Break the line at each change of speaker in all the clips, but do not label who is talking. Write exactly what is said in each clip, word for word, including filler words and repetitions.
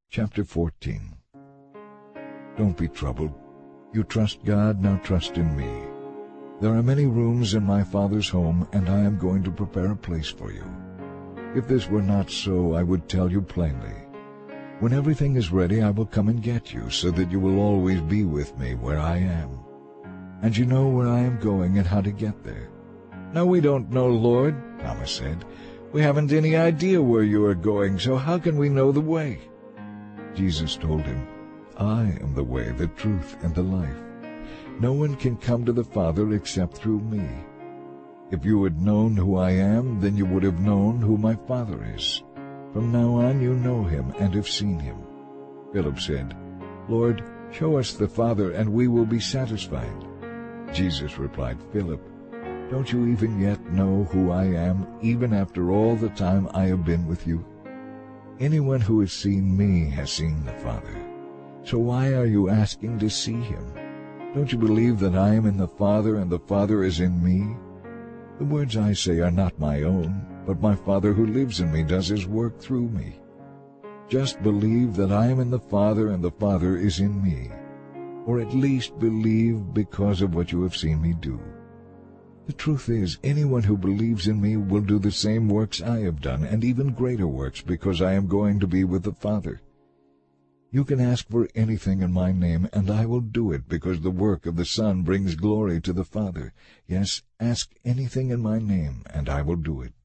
Chapter fourteen. Don't be troubled. You trust God, now trust in me. There are many rooms in my Father's home, and I am going to prepare a place for you. If this were not so, I would tell you plainly. When everything is ready, I will come and get you, so that you will always be with me where I am. And you know where I am going and how to get there. No, we don't know, Lord, Thomas said. We haven't any idea where you are going, so how can we know the way? Jesus told him, I am the way, the truth, and the life. No one can come to the Father except through me. If you had known who I am, then you would have known who my Father is. From now on you know him and have seen him. Philip said, Lord, show us the Father, and we will be satisfied. Jesus replied, Philip, don't you even yet know who I am, even after all the time I have been with you? Anyone who has seen me has seen the Father. So why are you asking to see him? Don't you believe that I am in the Father and the Father is in me? The words I say are not my own, but my Father who lives in me does his work through me. Just believe that I am in the Father and the Father is in me, or at least believe because of what you have seen me do. The truth is, anyone who believes in me will do the same works I have done, and even greater works, because I am going to be with the Father. You can ask for anything in my name, and I will do it, because the work of the Son brings glory to the Father. Yes, ask anything in my name, and I will do it.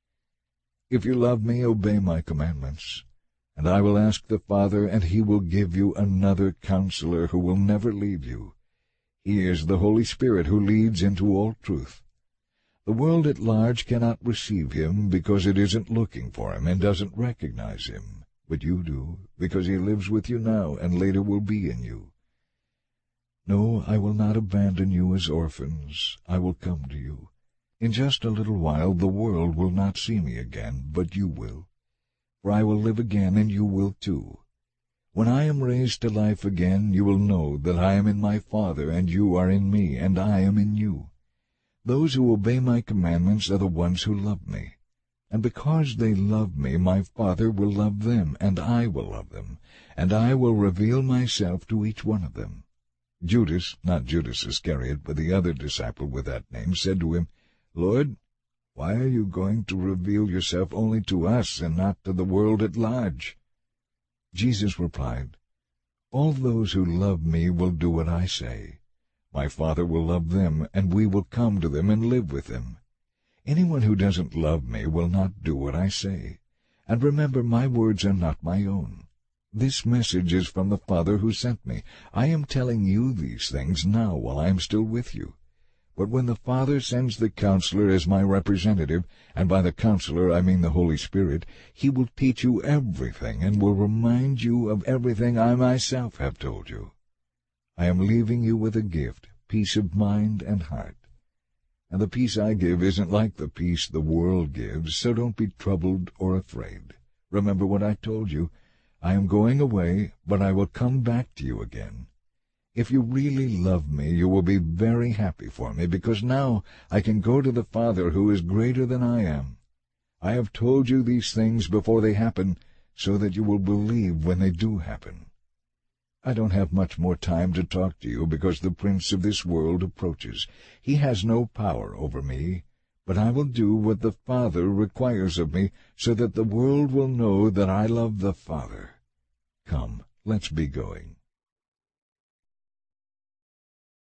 If you love me, obey my commandments. And I will ask the Father, and he will give you another Counselor who will never leave you. He is the Holy Spirit who leads into all truth. The world at large cannot receive him because it isn't looking for him and doesn't recognize him. But you do, because he lives with you now and later will be in you. No, I will not abandon you as orphans. I will come to you. In just a little while the world will not see me again, but you will. For I will live again, and you will too. When I am raised to life again, you will know that I am in my Father, and you are in me, and I am in you. Those who obey my commandments are the ones who love me. And because they love me, my Father will love them, and I will love them, and I will reveal myself to each one of them. Judas, not Judas Iscariot, but the other disciple with that name, said to him, Lord, why are you going to reveal yourself only to us and not to the world at large? Jesus replied, All those who love me will do what I say. My Father will love them, and we will come to them and live with them. Anyone who doesn't love me will not do what I say. And remember, my words are not my own. This message is from the Father who sent me. I am telling you these things now while I am still with you. But when the Father sends the Counselor as my representative, and by the Counselor I mean the Holy Spirit, he will teach you everything and will remind you of everything I myself have told you. I am leaving you with a gift, peace of mind and heart. And the peace I give isn't like the peace the world gives, so don't be troubled or afraid. Remember what I told you. I am going away, but I will come back to you again. If you really love me, you will be very happy for me, because now I can go to the Father who is greater than I am. I have told you these things before they happen, so that you will believe when they do happen. I don't have much more time to talk to you, because the prince of this world approaches. He has no power over me, but I will do what the Father requires of me, so that the world will know that I love the Father. Come, let's be going.